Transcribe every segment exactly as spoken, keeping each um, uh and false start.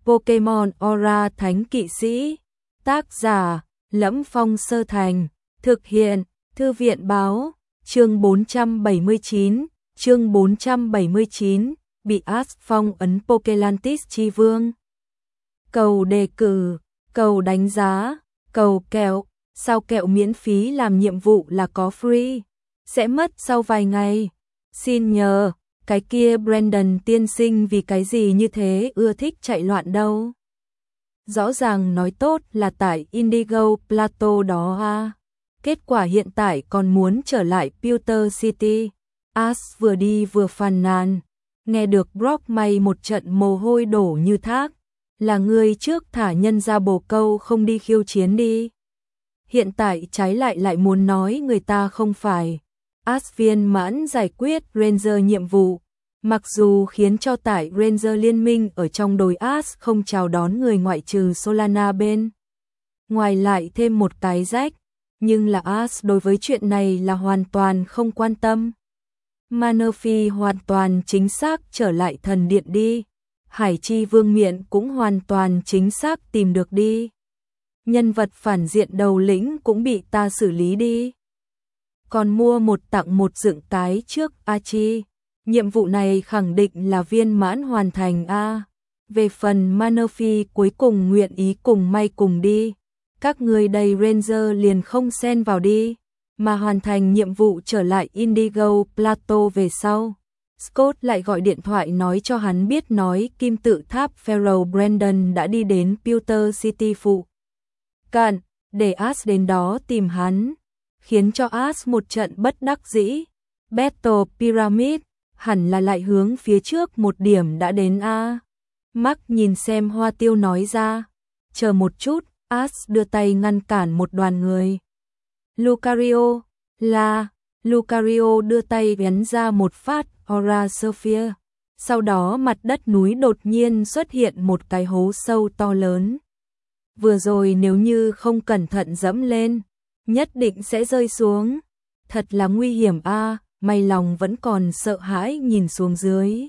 Pokemon Aura Thánh Kỵ Sĩ. Tác giả: Lẫm Phong Sơ Thành. Thực hiện: Thư viện Báo. Chương bốn trăm bảy mươi chín. Chương bốn trăm bảy mươi chín. Bị Ash phong ấn Pokelantis chi vương. Cầu đề cử, cầu đánh giá, cầu kẹo. Sao kẹo miễn phí làm nhiệm vụ là có free? Sẽ mất sau vài ngày. Xin nhờ, cái kia Brandon tiên sinh vì cái gì như thế ưa thích chạy loạn đâu? Rõ ràng nói tốt là tại Indigo Plateau đó à. Kết quả hiện tại còn muốn trở lại Pewter City. Ash vừa đi vừa phàn nàn. Nghe được Brock may một trận mồ hôi đổ như thác. Là người trước thả nhân ra bồ câu không đi khiêu chiến đi. Hiện tại trái lại lại muốn nói người ta không phải. Ash viên mãn giải quyết Ranger nhiệm vụ. Mặc dù khiến cho tải Ranger liên minh ở trong đồi Ash không chào đón người ngoại trừ Solana bên. Ngoài lại thêm một cái rách. Nhưng là Ash đối với chuyện này là hoàn toàn không quan tâm. Manaphy hoàn toàn chính xác trở lại thần điện đi. Hải Chi Vương Miện cũng hoàn toàn chính xác tìm được đi. Nhân vật phản diện đầu lĩnh cũng bị ta xử lý đi. Còn mua một tặng một dựng cái trước Achi. Nhiệm vụ này khẳng định là viên mãn hoàn thành a. Về phần Manaphy cuối cùng nguyện ý cùng may cùng đi. Các người đầy Ranger liền không xen vào đi. Mà hoàn thành nhiệm vụ trở lại Indigo Plateau về sau. Scott lại gọi điện thoại nói cho hắn biết nói kim tự tháp Pharaoh Brandon đã đi đến Pewter City phụ cận, để Ash đến đó tìm hắn, khiến cho Ash một trận bất đắc dĩ. Battle Pyramid, hẳn là lại hướng phía trước một điểm đã đến a. Mark nhìn xem Hoa Tiêu nói ra, chờ một chút, Ash đưa tay ngăn cản một đoàn người. Lucario, là, Lucario đưa tay vén ra một phát Aura Sphere. Sau đó mặt đất núi đột nhiên xuất hiện một cái hố sâu to lớn. Vừa rồi nếu như không cẩn thận dẫm lên, nhất định sẽ rơi xuống. Thật là nguy hiểm a, may lòng vẫn còn sợ hãi nhìn xuống dưới.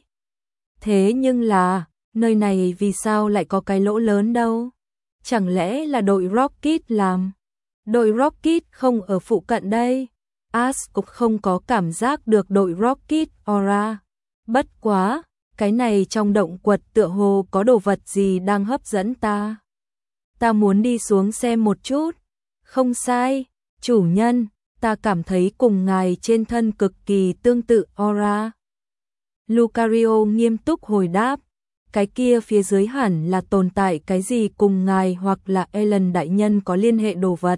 Thế nhưng là, nơi này vì sao lại có cái lỗ lớn đâu? Chẳng lẽ là đội Rocket làm? Đội Rocket không ở phụ cận đây. Ash cũng không có cảm giác được đội Rocket Aura. Bất quá, cái này trong động quật tựa hồ có đồ vật gì đang hấp dẫn ta. Ta muốn đi xuống xem một chút. Không sai, chủ nhân, ta cảm thấy cùng ngài trên thân cực kỳ tương tự Aura. Lucario nghiêm túc hồi đáp. Cái kia phía dưới hẳn là tồn tại cái gì cùng ngài hoặc là Ellen đại nhân có liên hệ đồ vật.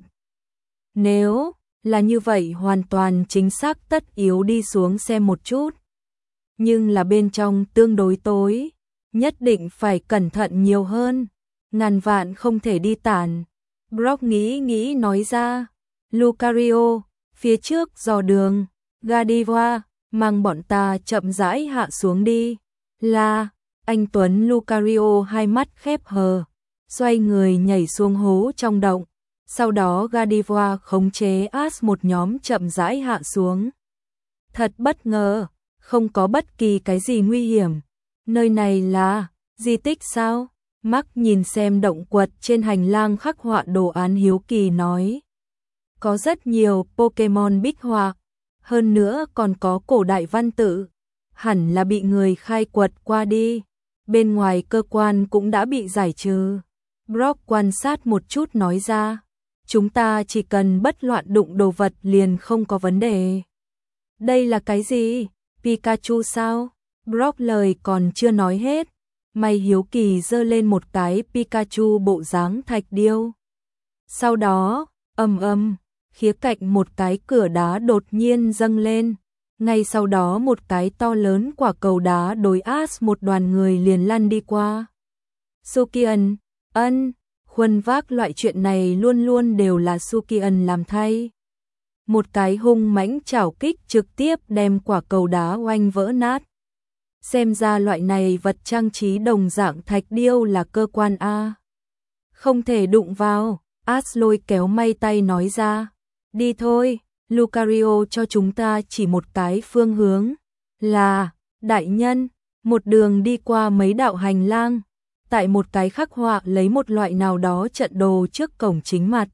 Nếu là như vậy hoàn toàn chính xác tất yếu đi xuống xem một chút. Nhưng là bên trong tương đối tối, nhất định phải cẩn thận nhiều hơn. Ngàn vạn không thể đi tản. Brock nghĩ nghĩ nói ra. Lucario, phía trước dò đường, Godiva, mang bọn ta chậm rãi hạ xuống đi. Là, anh Tuấn Lucario hai mắt khép hờ, xoay người nhảy xuống hố trong động. Sau đó Godiva khống chế Ash một nhóm chậm rãi hạ xuống. Thật bất ngờ, không có bất kỳ cái gì nguy hiểm. Nơi này là di tích sao? Mark nhìn xem động quật trên hành lang khắc họa đồ án hiếu kỳ nói. Có rất nhiều Pokemon bích họa, hơn nữa còn có cổ đại văn tự. Hẳn là bị người khai quật qua đi. Bên ngoài cơ quan cũng đã bị giải trừ. Brock quan sát một chút nói ra. Chúng ta chỉ cần bất loạn đụng đồ vật liền không có vấn đề. Đây là cái gì? Pikachu sao? Brock lời còn chưa nói hết. May hiếu kỳ giơ lên một cái Pikachu bộ dáng thạch điêu. Sau đó, ầm ầm, khía cạnh một cái cửa đá đột nhiên dâng lên. Ngay sau đó một cái to lớn quả cầu đá đối Ash một đoàn người liền lăn đi qua. Sukian, ân, khuân vác loại chuyện này luôn luôn đều là Sukian làm thay. Một cái hung mãnh chảo kích trực tiếp đem quả cầu đá oanh vỡ nát. Xem ra loại này vật trang trí đồng dạng thạch điêu là cơ quan A. Không thể đụng vào, Ash lôi kéo may tay nói ra. Đi thôi, Lucario cho chúng ta chỉ một cái phương hướng. Là, đại nhân, một đường đi qua mấy đạo hành lang. tại một cái khắc họa lấy một loại nào đó trận đồ trước cổng chính mặt.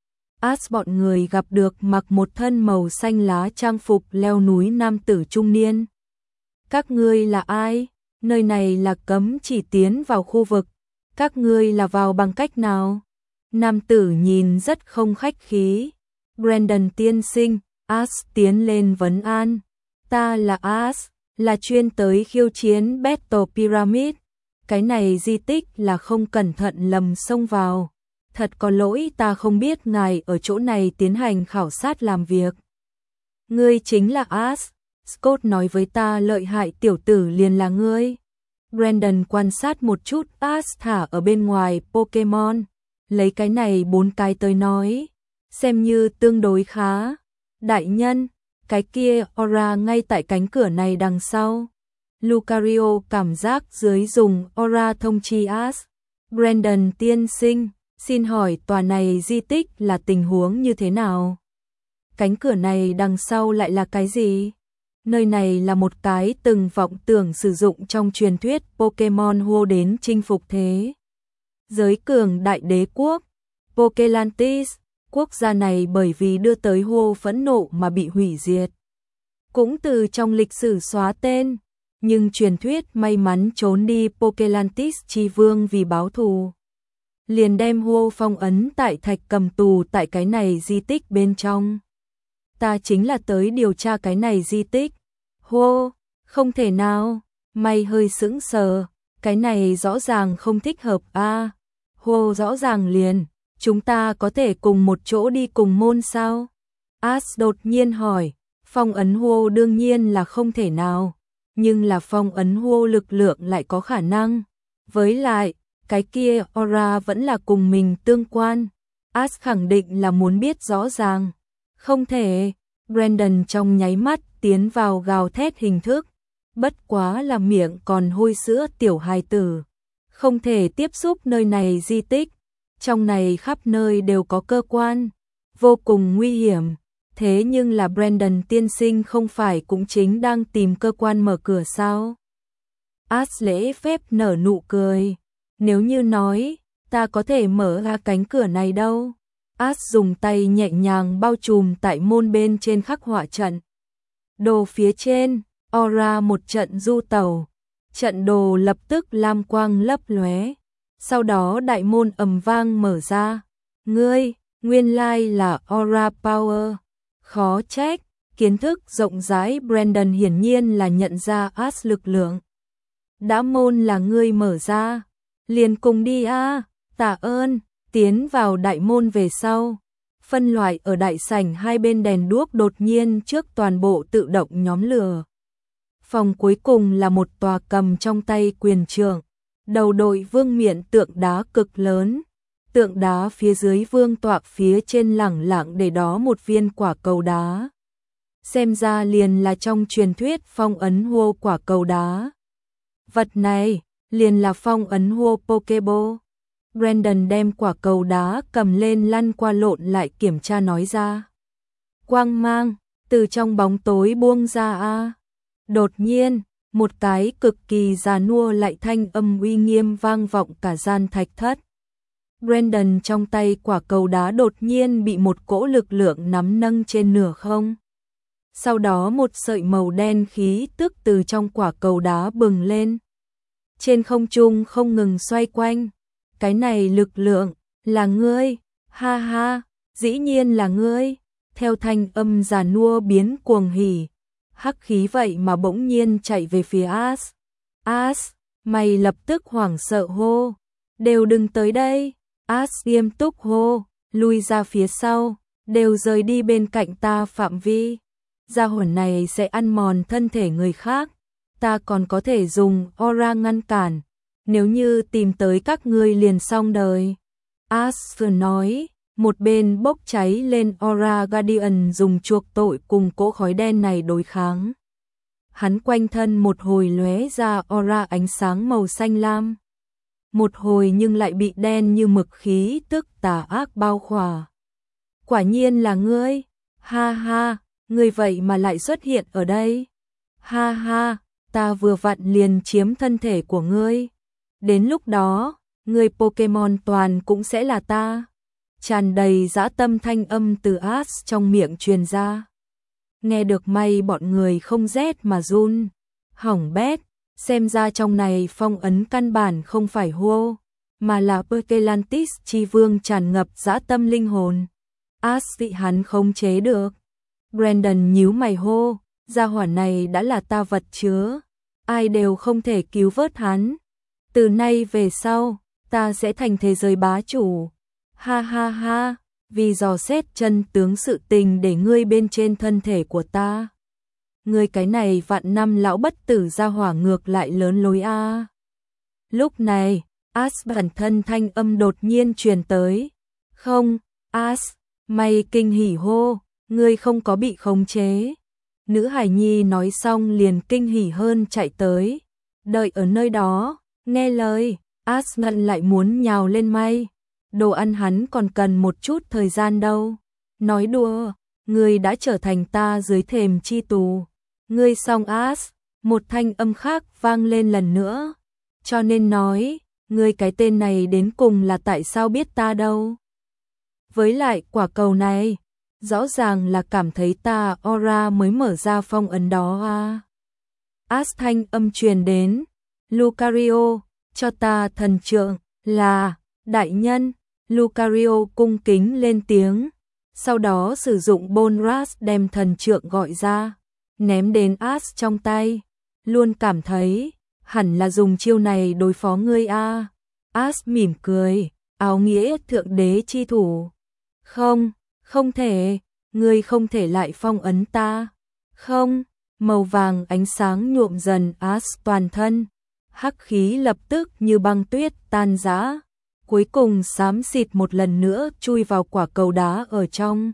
As bọn người gặp được mặc một thân màu xanh lá trang phục leo núi nam tử trung niên. Các ngươi là ai? Nơi này là cấm chỉ tiến vào khu vực. Các ngươi là vào bằng cách nào? Nam tử nhìn rất không khách khí. Brandon tiên sinh, As tiến lên vấn an. Ta là As, là chuyên tới khiêu chiến Battle Pyramid. Cái này di tích là không cẩn thận lầm xông vào. Thật có lỗi, ta không biết ngài ở chỗ này tiến hành khảo sát làm việc. Ngươi chính là As. Scott nói với ta lợi hại tiểu tử liền là ngươi. Brandon quan sát một chút As thả ở bên ngoài Pokemon. Lấy cái này bốn cái tới nói. Xem như tương đối khá. Đại nhân, cái kia Aura ngay tại cánh cửa này đằng sau. Lucario cảm giác dưới dùng Aura thông chi As. Brandon tiên sinh, xin hỏi tòa này di tích là tình huống như thế nào? Cánh cửa này đằng sau lại là cái gì? Nơi này là một cái từng vọng tưởng sử dụng trong truyền thuyết Pokemon Go đến chinh phục thế giới cường đại đế quốc, Pokelantis. Quốc gia này bởi vì đưa tới Go phẫn nộ mà bị hủy diệt. Cũng từ trong lịch sử xóa tên, nhưng truyền thuyết may mắn trốn đi Pokelantis chi vương vì báo thù. Liền đem Go phong ấn tại thạch cầm tù tại cái này di tích bên trong. Ta chính là tới điều tra cái này di tích. Hô, không thể nào, mày hơi sững sờ, cái này rõ ràng không thích hợp a. À, hô rõ ràng liền, chúng ta có thể cùng một chỗ đi cùng môn sao? As đột nhiên hỏi, phong ấn hô đương nhiên là không thể nào, nhưng là phong ấn hô lực lượng lại có khả năng. Với lại, cái kia Aura vẫn là cùng mình tương quan. As khẳng định là muốn biết rõ ràng. Không thể. Brandon trong nháy mắt tiến vào gào thét hình thức. Bất quá là miệng còn hôi sữa tiểu hài tử. Không thể tiếp xúc nơi này di tích. Trong này khắp nơi đều có cơ quan. Vô cùng nguy hiểm. Thế nhưng là Brandon tiên sinh không phải cũng chính đang tìm cơ quan mở cửa sao? As lễ phép nở nụ cười. Nếu như nói, ta có thể mở ra cánh cửa này đâu. As dùng tay nhẹ nhàng bao trùm tại môn bên trên khắc họa trận. Đồ phía trên, Aura một trận du tẩu. Trận đồ lập tức lam quang lấp lóe. Sau đó đại môn ầm vang mở ra. Ngươi, nguyên lai là Aura Power. Khó trách, kiến thức rộng rãi Brandon hiển nhiên là nhận ra As lực lượng. Đã môn là ngươi mở ra. Liền cùng đi a, à, tạ ơn. Tiến vào đại môn về sau, phân loại ở đại sảnh hai bên đèn đuốc đột nhiên trước toàn bộ tự động nhóm lửa. Phòng cuối cùng là một tòa cầm trong tay quyền trượng, đầu đội vương miện tượng đá cực lớn, tượng đá phía dưới vương tọa phía trên lẳng lặng để đó một viên quả cầu đá. Xem ra liền là trong truyền thuyết phong ấn hô quả cầu đá. Vật này liền là phong ấn hô Pokeball. Brandon đem quả cầu đá cầm lên lăn qua lộn lại kiểm tra nói ra. Quang mang, từ trong bóng tối buông ra a. À. Đột nhiên, một cái cực kỳ già nua lại thanh âm uy nghiêm vang vọng cả gian thạch thất. Brandon trong tay quả cầu đá đột nhiên bị một cỗ lực lượng nắm nâng trên nửa không. Sau đó một sợi màu đen khí tức từ trong quả cầu đá bừng lên. Trên không trung không ngừng xoay quanh. Cái này lực lượng, là ngươi, ha ha, dĩ nhiên là ngươi, theo thanh âm già nua biến cuồng hỉ, hắc khí vậy mà bỗng nhiên chạy về phía As. As, mày lập tức hoảng sợ hô, đều đừng tới đây, As nghiêm túc hô, lui ra phía sau, đều rời đi bên cạnh ta phạm vi, gia hồn này sẽ ăn mòn thân thể người khác, ta còn có thể dùng Aura ngăn cản. Nếu như tìm tới các ngươi liền xong đời. As nói, một bên bốc cháy lên Aura Guardian dùng chuộc tội cùng cỗ khói đen này đối kháng. Hắn quanh thân một hồi lóe ra Aura ánh sáng màu xanh lam. Một hồi nhưng lại bị đen như mực khí tức tà ác bao khỏa. Quả nhiên là ngươi, ha ha, ngươi vậy mà lại xuất hiện ở đây. Ha ha, ta vừa vặn liền chiếm thân thể của ngươi. Đến lúc đó, người Pokemon toàn cũng sẽ là ta. Tràn đầy dã tâm thanh âm từ Ash trong miệng truyền ra. Nghe được may bọn người không rét mà run. Hỏng bét, xem ra trong này phong ấn căn bản không phải hô, mà là Pokelantis chi vương tràn ngập dã tâm linh hồn. Ash bị hắn không chế được. Brandon nhíu mày hô, gia hỏa này đã là ta vật chứa, ai đều không thể cứu vớt hắn. Từ nay về sau, ta sẽ thành thế giới bá chủ. Ha ha ha, vì dò xét chân tướng sự tình để ngươi bên trên thân thể của ta. Ngươi cái này vạn năm lão bất tử gia hỏa ngược lại lớn lối a. Lúc này, Ash bản thân thanh âm đột nhiên truyền tới. Không, Ash, mày kinh hỉ hô, ngươi không có bị khống chế. Nữ hài nhi nói xong liền kinh hỉ hơn chạy tới. Đợi ở nơi đó, nghe lời, Ash ngận lại muốn nhào lên may. Đồ ăn hắn còn cần một chút thời gian đâu. Nói đùa, ngươi đã trở thành ta dưới thềm chi tù. Ngươi xong Ash, một thanh âm khác vang lên lần nữa. Cho nên nói, ngươi cái tên này đến cùng là tại sao biết ta đâu. Với lại quả cầu này, rõ ràng là cảm thấy ta aura mới mở ra phong ấn đó à. Ash thanh âm truyền đến, Lucario, cho ta thần trượng, là, đại nhân. Lucario cung kính lên tiếng, sau đó sử dụng Bonras đem thần trượng gọi ra, ném đến Ash trong tay. Luôn cảm thấy, hẳn là dùng chiêu này đối phó ngươi a. Ash mỉm cười, áo nghĩa thượng đế chi thủ. Không, không thể, ngươi không thể lại phong ấn ta. Không, màu vàng ánh sáng nhuộm dần Ash toàn thân, hắc khí lập tức như băng tuyết tan rã. Cuối cùng xám xịt một lần nữa chui vào quả cầu đá ở trong.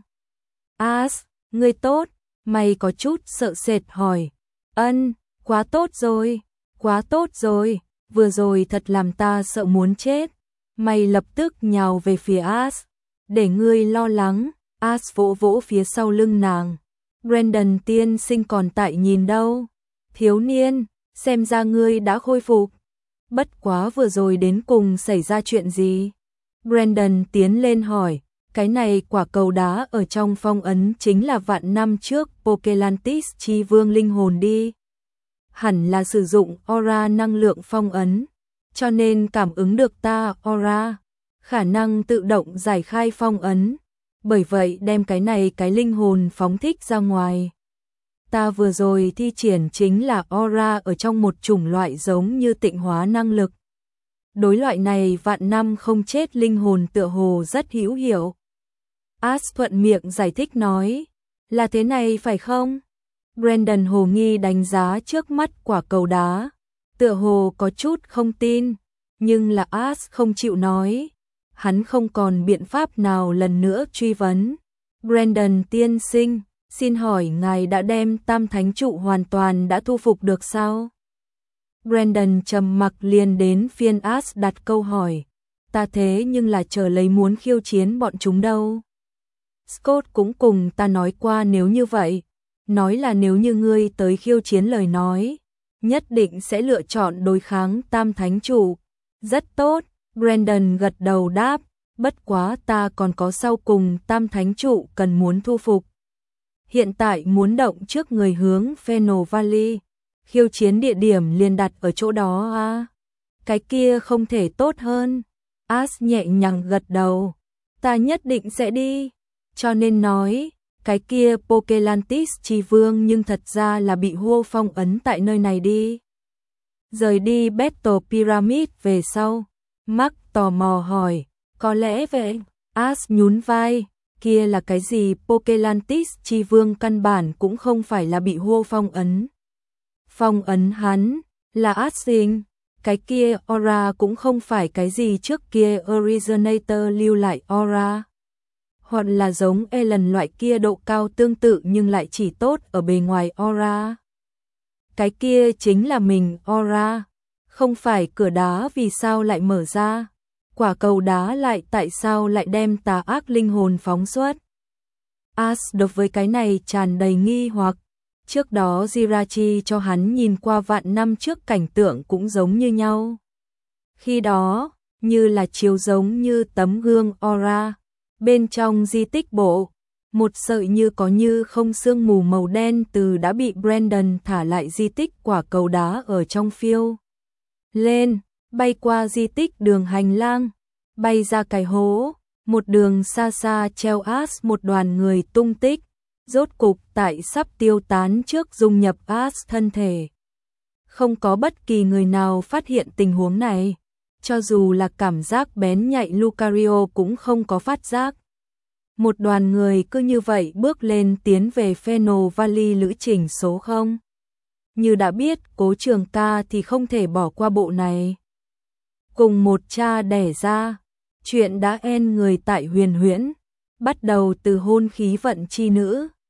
Ash, ngươi tốt, mày có chút sợ sệt hỏi. Ân, quá tốt rồi, quá tốt rồi, vừa rồi thật làm ta sợ muốn chết. Mày lập tức nhào về phía Ash, để ngươi lo lắng. Ash vỗ vỗ phía sau lưng nàng. Brandon tiên sinh còn tại nhìn đâu. Thiếu niên, xem ra ngươi đã khôi phục. Bất quá vừa rồi đến cùng xảy ra chuyện gì? Brandon tiến lên hỏi, cái này quả cầu đá ở trong phong ấn chính là vạn năm trước Pokelantis chi vương linh hồn đi. Hẳn là sử dụng aura năng lượng phong ấn, cho nên cảm ứng được ta aura, khả năng tự động giải khai phong ấn, bởi vậy đem cái này cái linh hồn phóng thích ra ngoài. Ta vừa rồi thi triển chính là aura ở trong một chủng loại giống như tịnh hóa năng lực. Đối loại này vạn năm không chết linh hồn tựa hồ rất hữu hiệu. Ash thuận miệng giải thích nói, là thế này phải không? Brandon hồ nghi đánh giá trước mắt quả cầu đá, tựa hồ có chút không tin, nhưng là Ash không chịu nói. Hắn không còn biện pháp nào lần nữa truy vấn. Brandon tiên sinh, xin hỏi ngài đã đem tam thánh trụ hoàn toàn đã thu phục được sao? Brandon trầm mặc liền đến phiên Ash đặt câu hỏi. Ta thế nhưng là chờ lấy muốn khiêu chiến bọn chúng đâu. Scott cũng cùng ta nói qua nếu như vậy. Nói là nếu như ngươi tới khiêu chiến lời nói, nhất định sẽ lựa chọn đối kháng tam thánh trụ. Rất tốt, Brandon gật đầu đáp. Bất quá ta còn có sau cùng tam thánh trụ cần muốn thu phục. Hiện tại muốn động trước người hướng Pheno Valley, khiêu chiến địa điểm liền đặt ở chỗ đó à. Cái kia không thể tốt hơn. Ash nhẹ nhàng gật đầu. Ta nhất định sẽ đi. Cho nên nói, cái kia Pokelantis chi vương nhưng thật ra là bị hô phong ấn tại nơi này đi. Rời đi Battle Pyramid về sau, Mark tò mò hỏi, có lẽ vậy? Ash nhún vai. Kia là cái gì? Pokelantis chi vương căn bản cũng không phải là bị hô phong ấn. Phong ấn hắn là Ashing, cái kia aura cũng không phải cái gì trước kia Originator lưu lại aura. Hoặc là giống Ellen loại kia độ cao tương tự nhưng lại chỉ tốt ở bề ngoài aura. Cái kia chính là mình aura, không phải cửa đá vì sao lại mở ra. Quả cầu đá lại tại sao lại đem tà ác linh hồn phóng xuất? Ash đối với cái này tràn đầy nghi hoặc. Trước đó Jirachi cho hắn nhìn qua vạn năm trước cảnh tượng cũng giống như nhau. Khi đó, như là chiếu giống như tấm gương aura, bên trong di tích bộ, một sợi như có như không sương mù màu đen từ đã bị Brandon thả lại di tích quả cầu đá ở trong phiêu lên, bay qua di tích đường hành lang, bay ra cái hố, một đường xa xa treo As một đoàn người tung tích, rốt cục tại sắp tiêu tán trước dung nhập As thân thể. Không có bất kỳ người nào phát hiện tình huống này, cho dù là cảm giác bén nhạy Lucario cũng không có phát giác. Một đoàn người cứ như vậy bước lên tiến về Pheno Valley lữ trình số không. Như đã biết Cố Trường Ca thì không thể bỏ qua bộ này. Cùng một cha đẻ ra, chuyện đã en người tại Huyền Huyễn, bắt đầu từ hôn khí vận chi nữ,